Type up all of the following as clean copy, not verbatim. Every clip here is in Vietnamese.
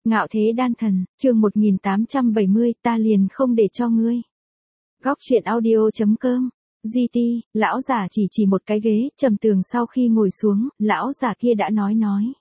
Ngạo thế đan thần, chương 1870, ta liền không để cho ngươi. Góc truyện audio.com. GT, lão giả chỉ một cái ghế, Trầm Tường sau khi ngồi xuống, lão giả kia đã nói.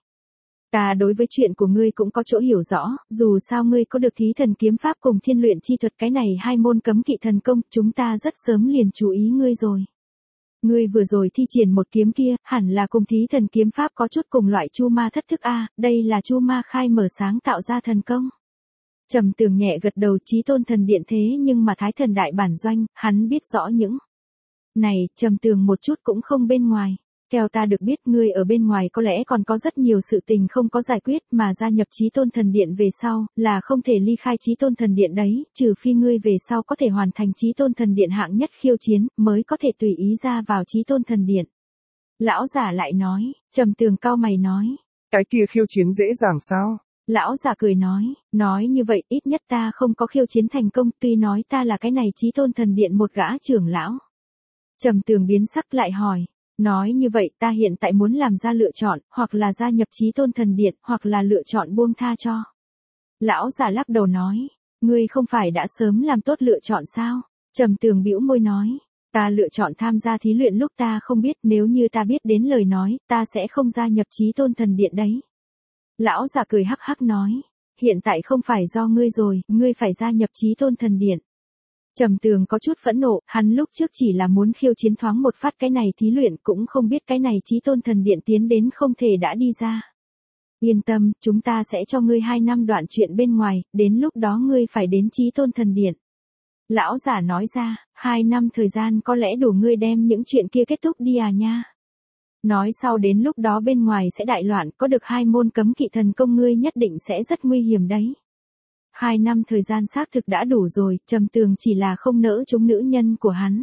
Ta đối với chuyện của ngươi cũng có chỗ hiểu rõ, dù sao ngươi có được thí thần kiếm pháp cùng thiên luyện chi thuật, cái này hai môn cấm kỵ thần công, chúng ta rất sớm liền chú ý ngươi rồi. Ngươi vừa rồi thi triển một kiếm kia, hẳn là cùng thí thần kiếm pháp có chút cùng loại chu ma thất thức a, đây là chu ma khai mở sáng tạo ra thần công. Trầm Tường nhẹ gật đầu, chí tôn thần điện thế nhưng mà thái thần đại bản doanh, hắn biết rõ những này, Trầm Tường một chút cũng không bên ngoài. Theo ta được biết, ngươi ở bên ngoài có lẽ còn có rất nhiều sự tình không có giải quyết, mà gia nhập chí tôn thần điện về sau, là không thể ly khai chí tôn thần điện đấy, trừ phi ngươi về sau có thể hoàn thành chí tôn thần điện hạng nhất khiêu chiến, mới có thể tùy ý ra vào chí tôn thần điện. Lão giả lại nói. Trầm Tường cau mày nói. Cái kia khiêu chiến dễ dàng sao? Lão giả cười nói như vậy ít nhất ta không có khiêu chiến thành công, tuy nói ta là cái này chí tôn thần điện một gã trưởng lão. Trầm Tường biến sắc lại hỏi. Nói như vậy ta hiện tại muốn làm ra lựa chọn, hoặc là gia nhập chí tôn thần điện, hoặc là lựa chọn buông tha cho. Lão giả lắc đầu nói, ngươi không phải đã sớm làm tốt lựa chọn sao? Trầm Tường bĩu môi nói, ta lựa chọn tham gia thí luyện lúc ta không biết, nếu như ta biết đến lời nói, ta sẽ không gia nhập chí tôn thần điện đấy. Lão giả cười hắc hắc nói, hiện tại không phải do ngươi rồi, ngươi phải gia nhập chí tôn thần điện. Trầm Tường có chút phẫn nộ, hắn lúc trước chỉ là muốn khiêu chiến thoáng một phát cái này thí luyện, cũng không biết cái này chí tôn thần điện tiến đến không thể đã đi ra. Yên tâm, chúng ta sẽ cho ngươi 2 năm đoạn chuyện bên ngoài, đến lúc đó ngươi phải đến chí tôn thần điện. Lão giả nói ra, 2 năm thời gian có lẽ đủ ngươi đem những chuyện kia kết thúc đi à nha. Nói sau đến lúc đó bên ngoài sẽ đại loạn, có được 2 môn cấm kỵ thần công ngươi nhất định sẽ rất nguy hiểm đấy. 2 năm thời gian xác thực đã đủ rồi, Trầm Tường chỉ là không nỡ chúng nữ nhân của hắn.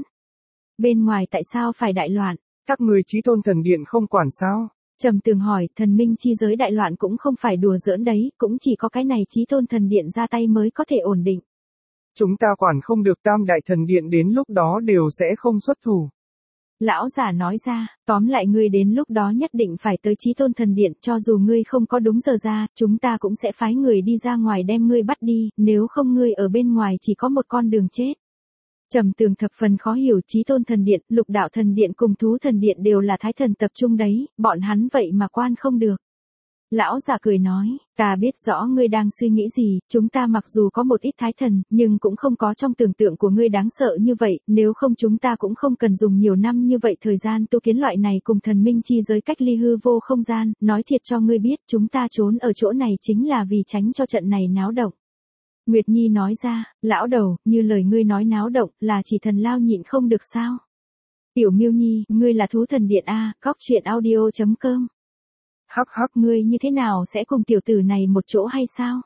Bên ngoài tại sao phải đại loạn? Các người chí tôn thần điện không quản sao? Trầm Tường hỏi, thần minh chi giới đại loạn cũng không phải đùa giỡn đấy, cũng chỉ có cái này chí tôn thần điện ra tay mới có thể ổn định. Chúng ta quản không được, tam đại thần điện đến lúc đó đều sẽ không xuất thủ. Lão giả nói ra, tóm lại ngươi đến lúc đó nhất định phải tới chí tôn thần điện, cho dù ngươi không có đúng giờ ra, chúng ta cũng sẽ phái người đi ra ngoài đem ngươi bắt đi, nếu không ngươi ở bên ngoài chỉ có một con đường chết. Trầm Tường thập phần khó hiểu, chí tôn thần điện, lục đạo thần điện cùng thú thần điện đều là thái thần tập trung đấy, bọn hắn vậy mà quan không được. Lão giả cười nói, ta biết rõ ngươi đang suy nghĩ gì, chúng ta mặc dù có một ít thái thần, nhưng cũng không có trong tưởng tượng của ngươi đáng sợ như vậy, nếu không chúng ta cũng không cần dùng nhiều năm như vậy thời gian tu kiến loại này cùng thần minh chi giới cách ly hư vô không gian, nói thiệt cho ngươi biết, chúng ta trốn ở chỗ này chính là vì tránh cho trận này náo động. Nguyệt Nhi nói ra, lão đầu, như lời ngươi nói náo động, là chỉ thần lao nhịn không được sao? Tiểu Miêu Nhi, ngươi là thú thần điện a, góc truyện audio.com. Hắc hắc, ngươi như thế nào sẽ cùng tiểu tử này một chỗ hay sao?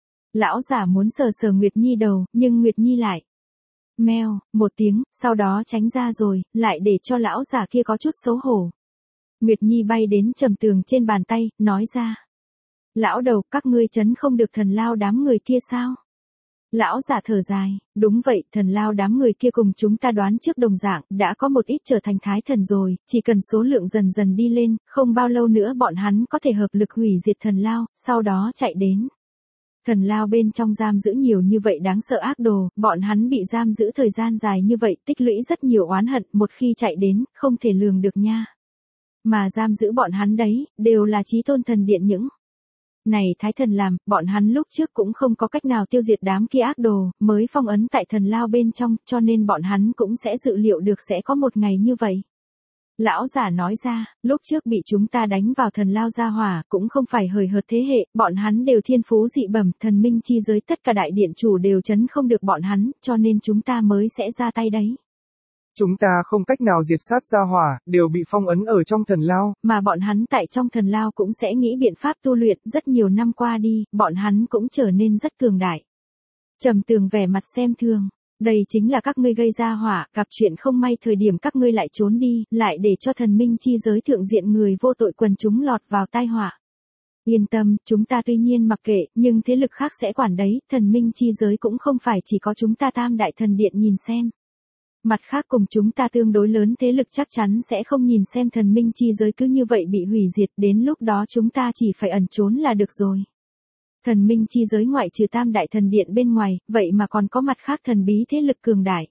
Lão giả muốn sờ Nguyệt Nhi đầu, nhưng Nguyệt Nhi lại meo một tiếng, sau đó tránh ra rồi, lại để cho lão giả kia có chút xấu hổ. Nguyệt Nhi bay đến Trầm Tường trên bàn tay, nói ra. Lão đầu, các ngươi trấn không được thần lao đám người kia sao? Lão giả thở dài, đúng vậy, thần lao đám người kia cùng chúng ta đoán trước đồng dạng, đã có một ít trở thành thái thần rồi, chỉ cần số lượng dần dần đi lên, không bao lâu nữa bọn hắn có thể hợp lực hủy diệt thần lao, sau đó chạy đến. Thần lao bên trong giam giữ nhiều như vậy đáng sợ ác đồ, bọn hắn bị giam giữ thời gian dài như vậy, tích lũy rất nhiều oán hận, một khi chạy đến, không thể lường được nha. Mà giam giữ bọn hắn đấy, đều là chí tôn thần điện những này thái thần làm, bọn hắn lúc trước cũng không có cách nào tiêu diệt đám kia ác đồ, mới phong ấn tại thần lao bên trong, cho nên bọn hắn cũng sẽ dự liệu được sẽ có một ngày như vậy. Lão giả nói ra, lúc trước bị chúng ta đánh vào thần lao ra hỏa, cũng không phải hời hợt thế hệ, bọn hắn đều thiên phú dị bẩm, thần minh chi giới tất cả đại điện chủ đều trấn không được bọn hắn, cho nên chúng ta mới sẽ ra tay đấy. Chúng ta không cách nào diệt sát gia hỏa, đều bị phong ấn ở trong thần lao. Mà bọn hắn tại trong thần lao cũng sẽ nghĩ biện pháp tu luyện, rất nhiều năm qua đi, bọn hắn cũng trở nên rất cường đại. Trầm Tường vẻ mặt xem thường, đây chính là các ngươi gây ra hỏa, gặp chuyện không may thời điểm các ngươi lại trốn đi, lại để cho thần minh chi giới thượng diện người vô tội quần chúng lọt vào tai họa. Yên tâm, chúng ta tuy nhiên mặc kệ, nhưng thế lực khác sẽ quản đấy, thần minh chi giới cũng không phải chỉ có chúng ta tam đại thần điện nhìn xem. Mặt khác cùng chúng ta tương đối lớn thế lực chắc chắn sẽ không nhìn xem thần minh chi giới cứ như vậy bị hủy diệt, đến lúc đó chúng ta chỉ phải ẩn trốn là được rồi. Thần minh chi giới ngoại trừ tam đại thần điện bên ngoài, vậy mà còn có mặt khác thần bí thế lực cường đại.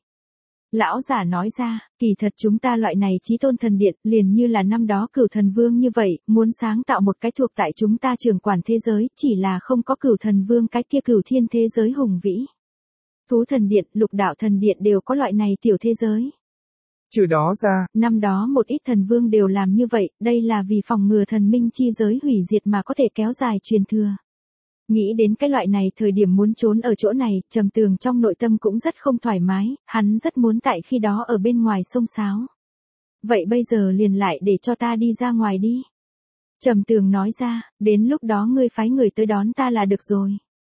Lão giả nói ra, kỳ thật chúng ta loại này chí tôn thần điện, liền như là năm đó Cửu Thần Vương như vậy, muốn sáng tạo một cái thuộc tại chúng ta trưởng quản thế giới, chỉ là không có Cửu Thần Vương cái kia cửu thiên thế giới hùng vĩ. Thú thần điện, lục đạo thần điện đều có loại này tiểu thế giới. Trừ đó ra, Năm đó một ít thần vương đều làm như vậy, đây là vì phòng ngừa thần minh chi giới hủy diệt mà có thể kéo dài truyền thừa. Nghĩ đến cái loại này thời điểm muốn trốn ở chỗ này, Trầm Tường trong nội tâm cũng rất không thoải mái, hắn rất muốn tại khi đó ở bên ngoài xông xáo. Vậy bây giờ liền lại để cho ta đi ra ngoài đi. Trầm Tường nói ra, đến lúc đó ngươi phái người tới đón ta là được rồi.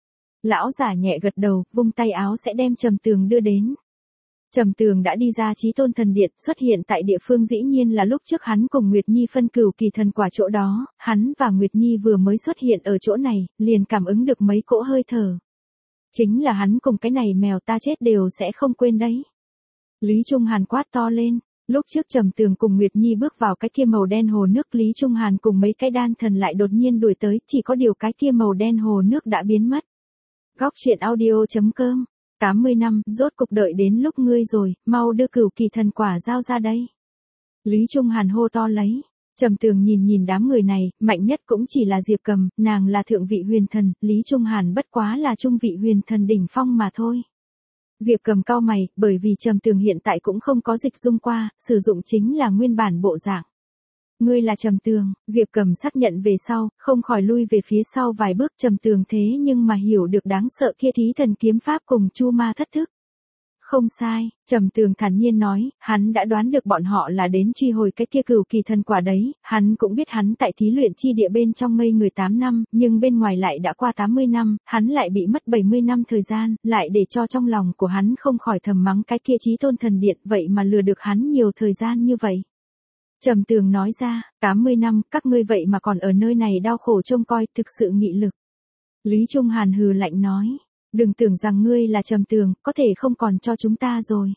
Lão giả nhẹ gật đầu, vung tay áo sẽ đem Trầm Tường đưa đến. Trầm Tường đã đi ra chí tôn thần điện, xuất hiện tại địa phương dĩ nhiên là lúc trước hắn cùng Nguyệt Nhi phân cửu kỳ thần quả chỗ đó, hắn và Nguyệt Nhi vừa mới xuất hiện ở chỗ này, liền cảm ứng được mấy cỗ hơi thở. Chính là hắn cùng cái này mèo ta chết đều sẽ không quên đấy. Lý Trung Hàn quát to lên, lúc trước Trầm Tường cùng Nguyệt Nhi bước vào cái kia màu đen hồ nước, Lý Trung Hàn cùng mấy cái đan thần lại đột nhiên đuổi tới, chỉ có điều cái kia màu đen hồ nước đã biến mất. Góc truyện audio.com 80 năm, rốt cục đợi đến lúc ngươi rồi, mau đưa cửu kỳ thần quả giao ra đây. Lý Trung Hàn hô to lấy. Trầm Tường nhìn đám người này, mạnh nhất cũng chỉ là Diệp Cầm, nàng là thượng vị huyền thần, Lý Trung Hàn bất quá là trung vị huyền thần đỉnh phong mà thôi. Diệp Cầm cau mày, bởi vì Trầm Tường hiện tại cũng không có dịch dung qua, sử dụng chính là nguyên bản bộ dạng. Ngươi là Trầm Tường, Diệp Cầm xác nhận về sau, không khỏi lui về phía sau vài bước. Trầm Tường thế nhưng mà hiểu được đáng sợ kia thí thần kiếm pháp cùng chu ma thất thức. Không sai, Trầm Tường thản nhiên nói, hắn đã đoán được bọn họ là đến truy hồi cái kia cửu kỳ thần quả đấy, hắn cũng biết hắn tại thí luyện chi địa bên trong ngây người 8 năm, nhưng bên ngoài lại đã qua 80 năm, hắn lại bị mất 70 năm thời gian, lại để cho trong lòng của hắn không khỏi thầm mắng cái kia chí tôn thần điện, vậy mà lừa được hắn nhiều thời gian như vậy. Trầm Tường nói ra, 80 năm, các ngươi vậy mà còn ở nơi này đau khổ trông coi, thực sự nghị lực. Lý Trung Hàn hừ lạnh nói, đừng tưởng rằng ngươi là Trầm Tường, có thể không còn cho chúng ta rồi.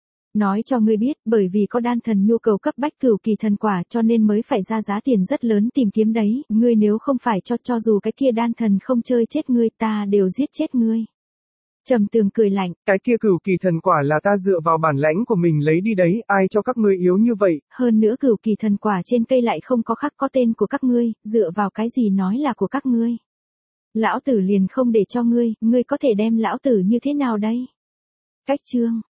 Nói cho ngươi biết, bởi vì có đan thần nhu cầu cấp bách cửu kỳ thần quả cho nên mới phải ra giá tiền rất lớn tìm kiếm đấy, ngươi nếu không phải cho dù cái kia đan thần không chơi chết ngươi ta đều giết chết ngươi. Trầm Tường cười lạnh, cái kia cửu kỳ thần quả là ta dựa vào bản lãnh của mình lấy đi đấy, ai cho các ngươi yếu như vậy. Hơn nữa cửu kỳ thần quả trên cây lại không có khắc có tên của các ngươi, dựa vào cái gì nói là của các ngươi. Lão tử liền không để cho ngươi, ngươi có thể đem lão tử như thế nào đây? Cách chương